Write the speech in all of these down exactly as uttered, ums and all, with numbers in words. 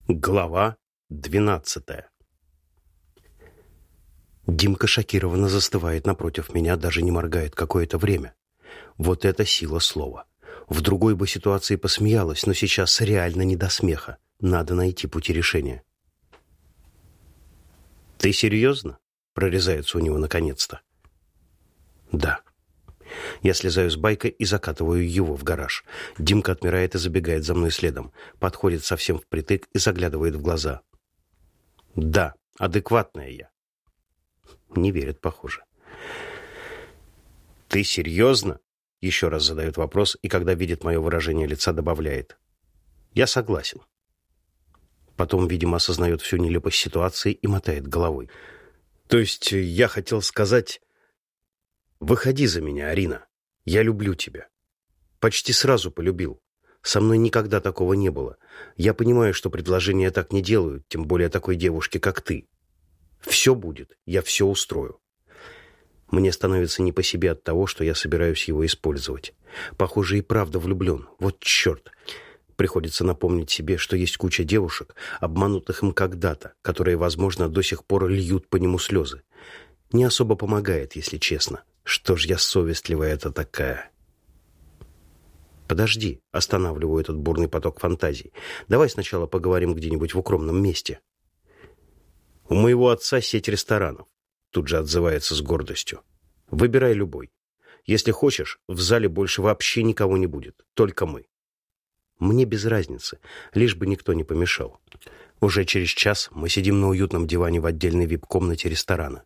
Глава двенадцатая. Димка шокированно застывает напротив меня, даже не моргает какое-то время. Вот это сила слова. В другой бы ситуации посмеялась, но сейчас реально не до смеха. Надо найти пути решения. «Ты серьезно?» — прорезается у него наконец-то. «Да». Я слезаю с байка и закатываю его в гараж. Димка отмирает и забегает за мной следом. Подходит совсем впритык и заглядывает в глаза. «Да, адекватная я». Не верит, похоже. «Ты серьезно?» Еще раз задает вопрос, и когда видит мое выражение лица, добавляет. «Я согласен». Потом, видимо, осознает всю нелепость ситуации и мотает головой. «То есть я хотел сказать... Выходи за меня, Арина. Я люблю тебя. Почти сразу полюбил. Со мной никогда такого не было. Я понимаю, что предложения так не делают, тем более такой девушке, как ты. Все будет, я все устрою». Мне становится не по себе от того, что я собираюсь его использовать. Похоже, и правда влюблен. Вот черт. Приходится напомнить себе, что есть куча девушек, обманутых им когда-то, которые, возможно, до сих пор льют по нему слезы. Не особо помогает, если честно. Что ж я совестливая это такая. Подожди, останавливаю этот бурный поток фантазий. Давай сначала поговорим где-нибудь в укромном месте. У моего отца сеть ресторанов. Тут же отзывается с гордостью. Выбирай любой. Если хочешь, в зале больше вообще никого не будет. Только мы. Мне без разницы, лишь бы никто не помешал. Уже через час мы сидим на уютном диване в отдельной вип-комнате ресторана.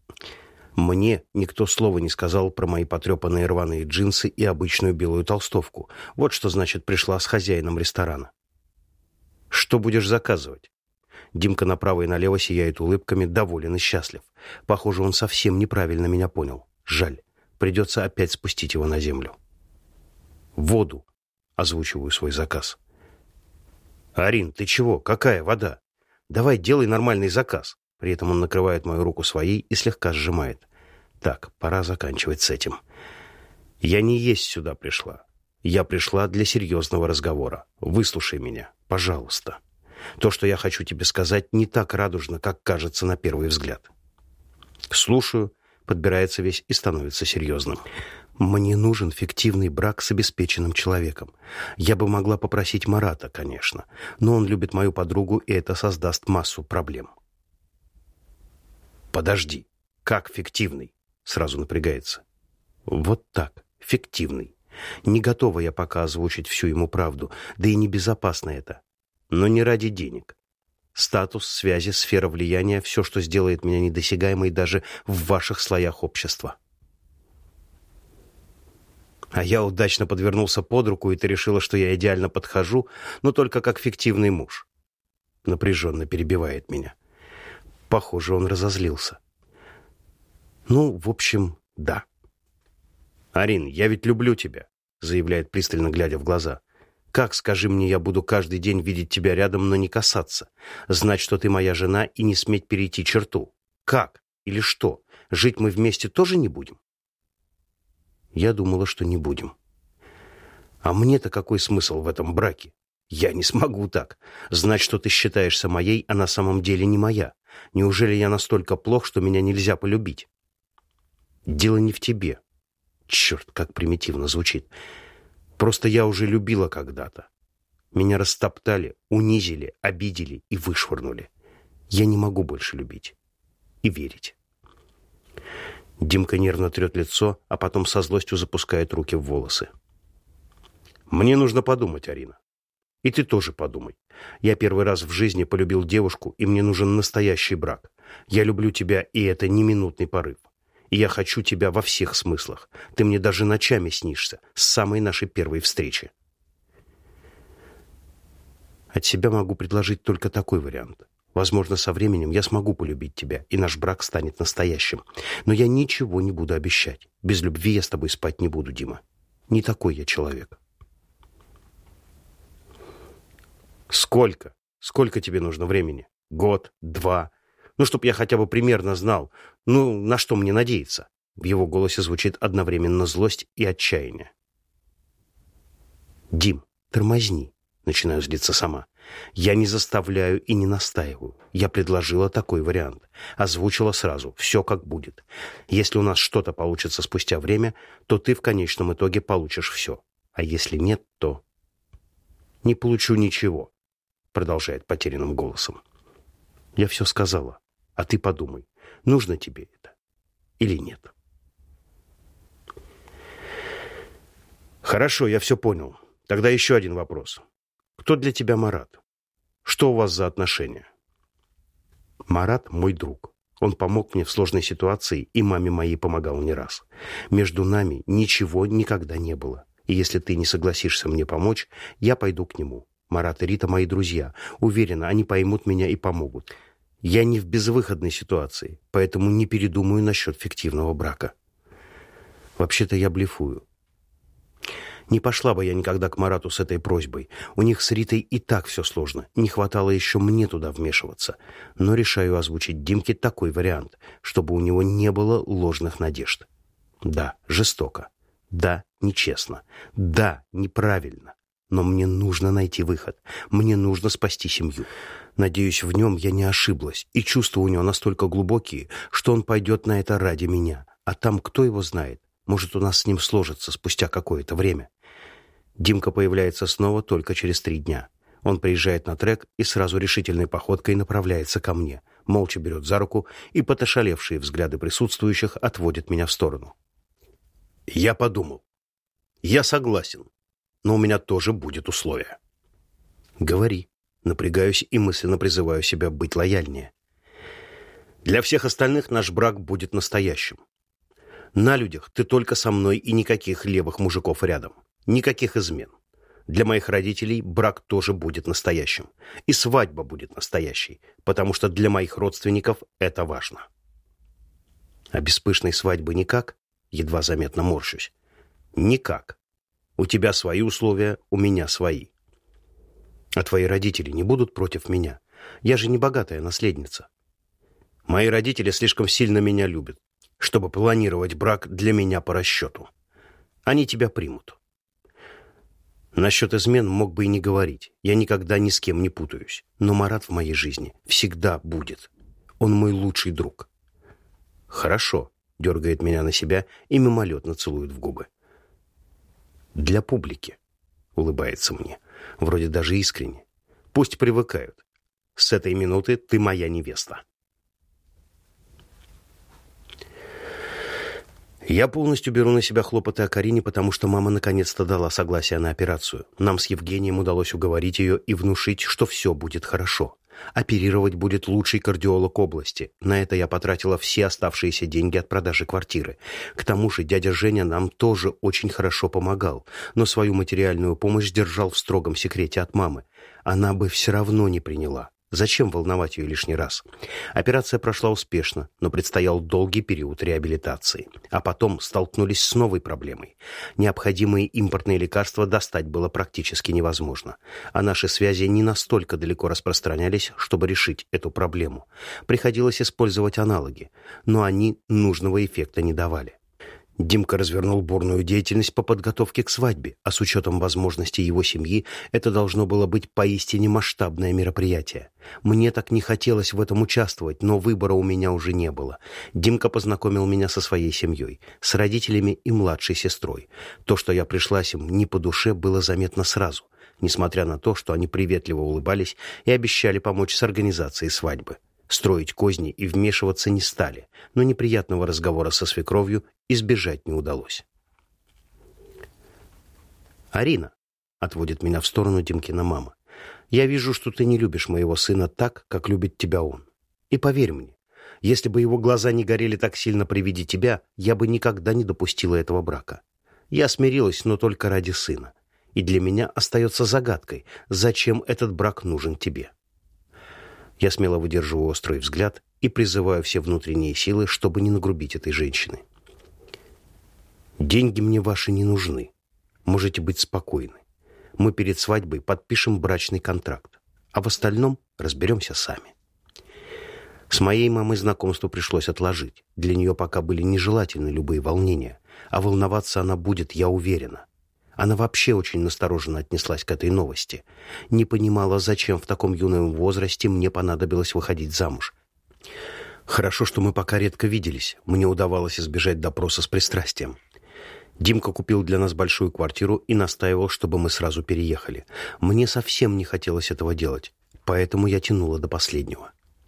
Мне никто слова не сказал про мои потрепанные рваные джинсы и обычную белую толстовку. Вот что значит пришла с хозяином ресторана. «Что будешь заказывать?» Димка направо и налево сияет улыбками, доволен и счастлив. Похоже, он совсем неправильно меня понял. Жаль, придется опять спустить его на землю. «Воду», — озвучиваю свой заказ. «Арин, ты чего? Какая вода? Давай делай нормальный заказ». При этом он накрывает мою руку своей и слегка сжимает. Так, пора заканчивать с этим. Я не есть сюда пришла. Я пришла для серьезного разговора. Выслушай меня, пожалуйста. То, что я хочу тебе сказать, не так радужно, как кажется на первый взгляд. Слушаю, подбирается весь и становится серьезным. Мне нужен фиктивный брак с обеспеченным человеком. Я бы могла попросить Марата, конечно, но он любит мою подругу, и это создаст массу проблем. «Подожди, как фиктивный?» Сразу напрягается. «Вот так, фиктивный. Не готова я пока озвучить всю ему правду, да и небезопасно это. Но не ради денег. Статус, связи, сфера влияния — все, что сделает меня недосягаемой даже в ваших слоях общества». «А я удачно подвернулся под руку, и ты решила, что я идеально подхожу, но только как фиктивный муж». Напряженно перебивает меня. Похоже, он разозлился. Ну, в общем, да. «Арин, я ведь люблю тебя», — заявляет, пристально глядя в глаза. «Как, скажи мне, я буду каждый день видеть тебя рядом, но не касаться? Знать, что ты моя жена, и не сметь перейти черту? Как? Или что? Жить мы вместе тоже не будем?» Я думала, что не будем. А мне-то какой смысл в этом браке? Я не смогу так. Знать, что ты считаешься моей, а на самом деле не моя. Неужели я настолько плох, что меня нельзя полюбить? Дело не в тебе. Черт, как примитивно звучит. Просто я уже любила когда-то. Меня растоптали, унизили, обидели и вышвырнули. Я не могу больше любить и верить. Димка нервно трет лицо, а потом со злостью запускает руки в волосы. «Мне нужно подумать, Арина. И ты тоже подумай. Я первый раз в жизни полюбил девушку, и мне нужен настоящий брак. Я люблю тебя, и это не минутный порыв. И я хочу тебя во всех смыслах. Ты мне даже ночами снишься, с самой нашей первой встречи». От себя могу предложить только такой вариант. Возможно, со временем я смогу полюбить тебя, и наш брак станет настоящим. Но я ничего не буду обещать. Без любви я с тобой спать не буду, Дима. Не такой я человек. «Сколько? Сколько тебе нужно времени? Год? Два? Ну, чтоб я хотя бы примерно знал. Ну, на что мне надеяться?» В его голосе звучит одновременно злость и отчаяние. «Дим, тормозни. Начинаю злиться сама. Я не заставляю и не настаиваю. Я предложила такой вариант. Озвучила сразу. Все как будет. Если у нас что-то получится спустя время, то ты в конечном итоге получишь все. А если нет, то... Не получу ничего, продолжает потерянным голосом. Я все сказала. А ты подумай, нужно тебе это или нет. Хорошо, я все понял. Тогда еще один вопрос. Кто для тебя Марат? Что у вас за отношения? Марат мой друг. Он помог мне в сложной ситуации, и маме моей помогал не раз. Между нами ничего никогда не было. И если ты не согласишься мне помочь, я пойду к нему. Марат и Рита мои друзья. Уверена, они поймут меня и помогут. Я не в безвыходной ситуации, поэтому не передумаю насчет фиктивного брака. Вообще-то я блефую. Не пошла бы я никогда к Марату с этой просьбой. У них с Ритой и так все сложно. Не хватало еще мне туда вмешиваться. Но решаю озвучить Димке такой вариант, чтобы у него не было ложных надежд. Да, жестоко. Да, нечестно. Да, неправильно. Но мне нужно найти выход. Мне нужно спасти семью. Надеюсь, в нем я не ошиблась. И чувства у него настолько глубокие, что он пойдет на это ради меня. А там кто его знает? Может, у нас с ним сложится спустя какое-то время. Димка появляется снова только через три дня. Он приезжает на трек и сразу решительной походкой направляется ко мне. Молча берет за руку, и под ошалевшие взгляды присутствующих отводит меня в сторону. Я подумал. Я согласен, но у меня тоже будет условие. Говори. Напрягаюсь и мысленно призываю себя быть лояльнее. Для всех остальных наш брак будет настоящим. На людях ты только со мной и никаких левых мужиков рядом. Никаких измен. Для моих родителей брак тоже будет настоящим. И свадьба будет настоящей, потому что для моих родственников это важно. А без пышной свадьбы никак? Едва заметно морщусь. Никак. У тебя свои условия, у меня свои. А твои родители не будут против меня? Я же не богатая наследница. Мои родители слишком сильно меня любят, чтобы планировать брак для меня по расчету. Они тебя примут. Насчет измен мог бы и не говорить. Я никогда ни с кем не путаюсь. Но Марат в моей жизни всегда будет. Он мой лучший друг. Хорошо, дергает меня на себя и мимолетно целует в губы. Для публики, улыбается мне. Вроде даже искренне. Пусть привыкают. С этой минуты ты моя невеста. Я полностью беру на себя хлопоты о Карине, потому что мама наконец-то дала согласие на операцию. Нам с Евгением удалось уговорить ее и внушить, что все будет хорошо. Оперировать будет лучший кардиолог области. На это я потратила все оставшиеся деньги от продажи квартиры. К тому же дядя Женя нам тоже очень хорошо помогал, но свою материальную помощь держал в строгом секрете от мамы. Она бы все равно не приняла. Зачем волновать ее лишний раз? Операция прошла успешно, но предстоял долгий период реабилитации. А потом столкнулись с новой проблемой. Необходимые импортные лекарства достать было практически невозможно. А наши связи не настолько далеко распространялись, чтобы решить эту проблему. Приходилось использовать аналоги, но они нужного эффекта не давали. Димка развернул бурную деятельность по подготовке к свадьбе, а с учетом возможностей его семьи это должно было быть поистине масштабное мероприятие. Мне так не хотелось в этом участвовать, но выбора у меня уже не было. Димка познакомил меня со своей семьей, с родителями и младшей сестрой. То, что я пришлась им не по душе, было заметно сразу, несмотря на то, что они приветливо улыбались и обещали помочь с организацией свадьбы. Строить козни и вмешиваться не стали, но неприятного разговора со свекровью избежать не удалось. «Арина», — отводит меня в сторону Димкина мама, — «я вижу, что ты не любишь моего сына так, как любит тебя он. И поверь мне, если бы его глаза не горели так сильно при виде тебя, я бы никогда не допустила этого брака. Я смирилась, но только ради сына. И для меня остается загадкой, зачем этот брак нужен тебе». Я смело выдерживаю острый взгляд и призываю все внутренние силы, чтобы не нагрубить этой женщины. «Деньги мне ваши не нужны. Можете быть спокойны. Мы перед свадьбой подпишем брачный контракт, а в остальном разберемся сами». С моей мамой знакомство пришлось отложить. Для нее пока были нежелательны любые волнения, а волноваться она будет, я уверена. Она вообще очень настороженно отнеслась к этой новости. Не понимала, зачем в таком юном возрасте мне понадобилось выходить замуж. Хорошо, что мы пока редко виделись. Мне удавалось избежать допроса с пристрастием. Димка купил для нас большую квартиру и настаивал, чтобы мы сразу переехали. Мне совсем не хотелось этого делать, поэтому я тянула до последнего.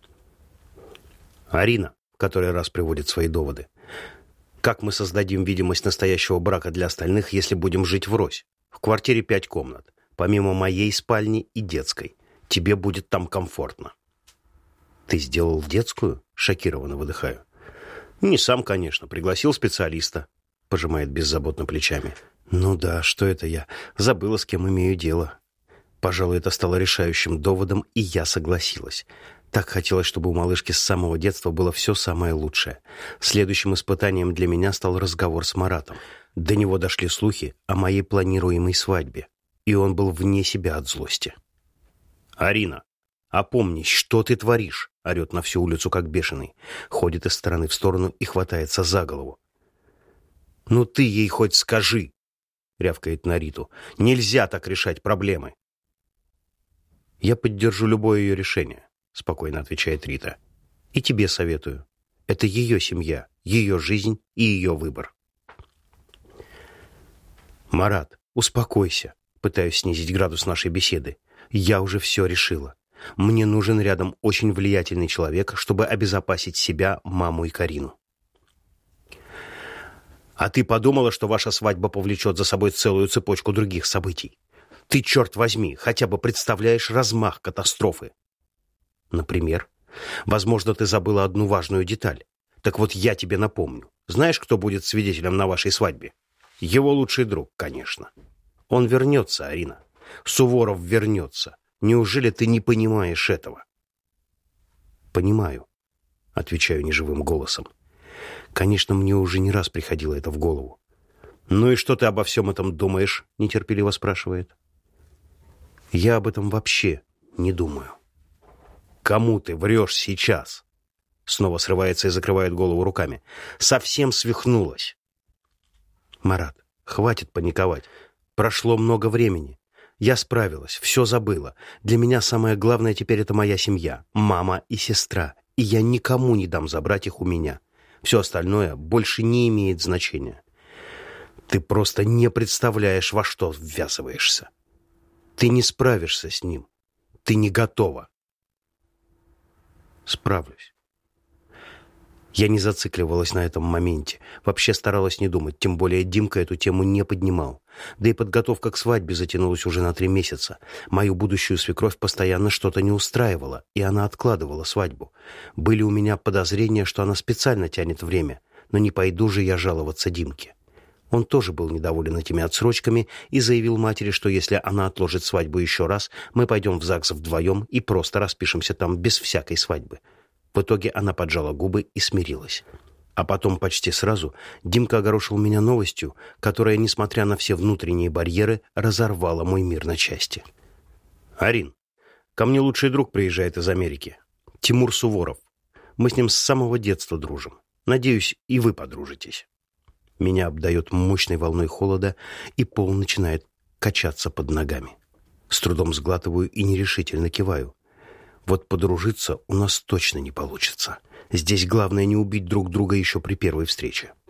Арина в который раз приводит свои доводы. Как мы создадим видимость настоящего брака для остальных, если будем жить врозь? В квартире пять комнат, помимо моей спальни и детской. Тебе будет там комфортно. Ты сделал детскую? Шокированно выдыхаю. Не сам, конечно, пригласил специалиста. Пожимает беззаботно плечами. Ну да, что это я? Забыла, с кем имею дело. Пожалуй, это стало решающим доводом, и я согласилась. Так хотелось, чтобы у малышки с самого детства было все самое лучшее. Следующим испытанием для меня стал разговор с Маратом. До него дошли слухи о моей планируемой свадьбе, и он был вне себя от злости. «Арина, опомнись, что ты творишь?» — орет на всю улицу, как бешеный. Ходит из стороны в сторону и хватается за голову. «Ну ты ей хоть скажи!» — рявкает на Риту. «Нельзя так решать проблемы!» «Я поддержу любое ее решение», — спокойно отвечает Рита. «И тебе советую. Это ее семья, ее жизнь и ее выбор». «Марат, успокойся», — пытаюсь снизить градус нашей беседы. «Я уже все решила. Мне нужен рядом очень влиятельный человек, чтобы обезопасить себя, маму и Карину». «А ты подумала, что ваша свадьба повлечет за собой целую цепочку других событий? Ты, черт возьми, хотя бы представляешь размах катастрофы?» «Например? Возможно, ты забыла одну важную деталь. Так вот, я тебе напомню. Знаешь, кто будет свидетелем на вашей свадьбе? Его лучший друг, конечно. Он вернется, Арина. Суворов вернется. Неужели ты не понимаешь этого?» «Понимаю», — отвечаю неживым голосом. Конечно, мне уже не раз приходило это в голову. «Ну и что ты обо всем этом думаешь?» — нетерпеливо спрашивает. «Я об этом вообще не думаю». «Кому ты врешь сейчас?» Снова срывается и закрывает голову руками. «Совсем свихнулась». «Марат, хватит паниковать. Прошло много времени. Я справилась, все забыла. Для меня самое главное теперь — это моя семья, мама и сестра. И я никому не дам забрать их у меня. Все остальное больше не имеет значения. Ты просто не представляешь, во что ввязываешься. Ты не справишься с ним. Ты не готова». «Справлюсь». Я не зацикливалась на этом моменте. Вообще старалась не думать, тем более Димка эту тему не поднимал. Да и подготовка к свадьбе затянулась уже на три месяца. Мою будущую свекровь постоянно что-то не устраивала, и она откладывала свадьбу. Были у меня подозрения, что она специально тянет время, но не пойду же я жаловаться Димке. Он тоже был недоволен этими отсрочками и заявил матери, что если она отложит свадьбу еще раз, мы пойдем в ЗАГС вдвоем и просто распишемся там без всякой свадьбы. В итоге она поджала губы и смирилась. А потом почти сразу Димка огорошил меня новостью, которая, несмотря на все внутренние барьеры, разорвала мой мир на части. «Арин, ко мне лучший друг приезжает из Америки. Тимур Суворов. Мы с ним с самого детства дружим. Надеюсь, и вы подружитесь». Меня обдает мощной волной холода, и пол начинает качаться под ногами. С трудом сглатываю и нерешительно киваю. Вот подружиться у нас точно не получится. Здесь главное не убить друг друга еще при первой встрече.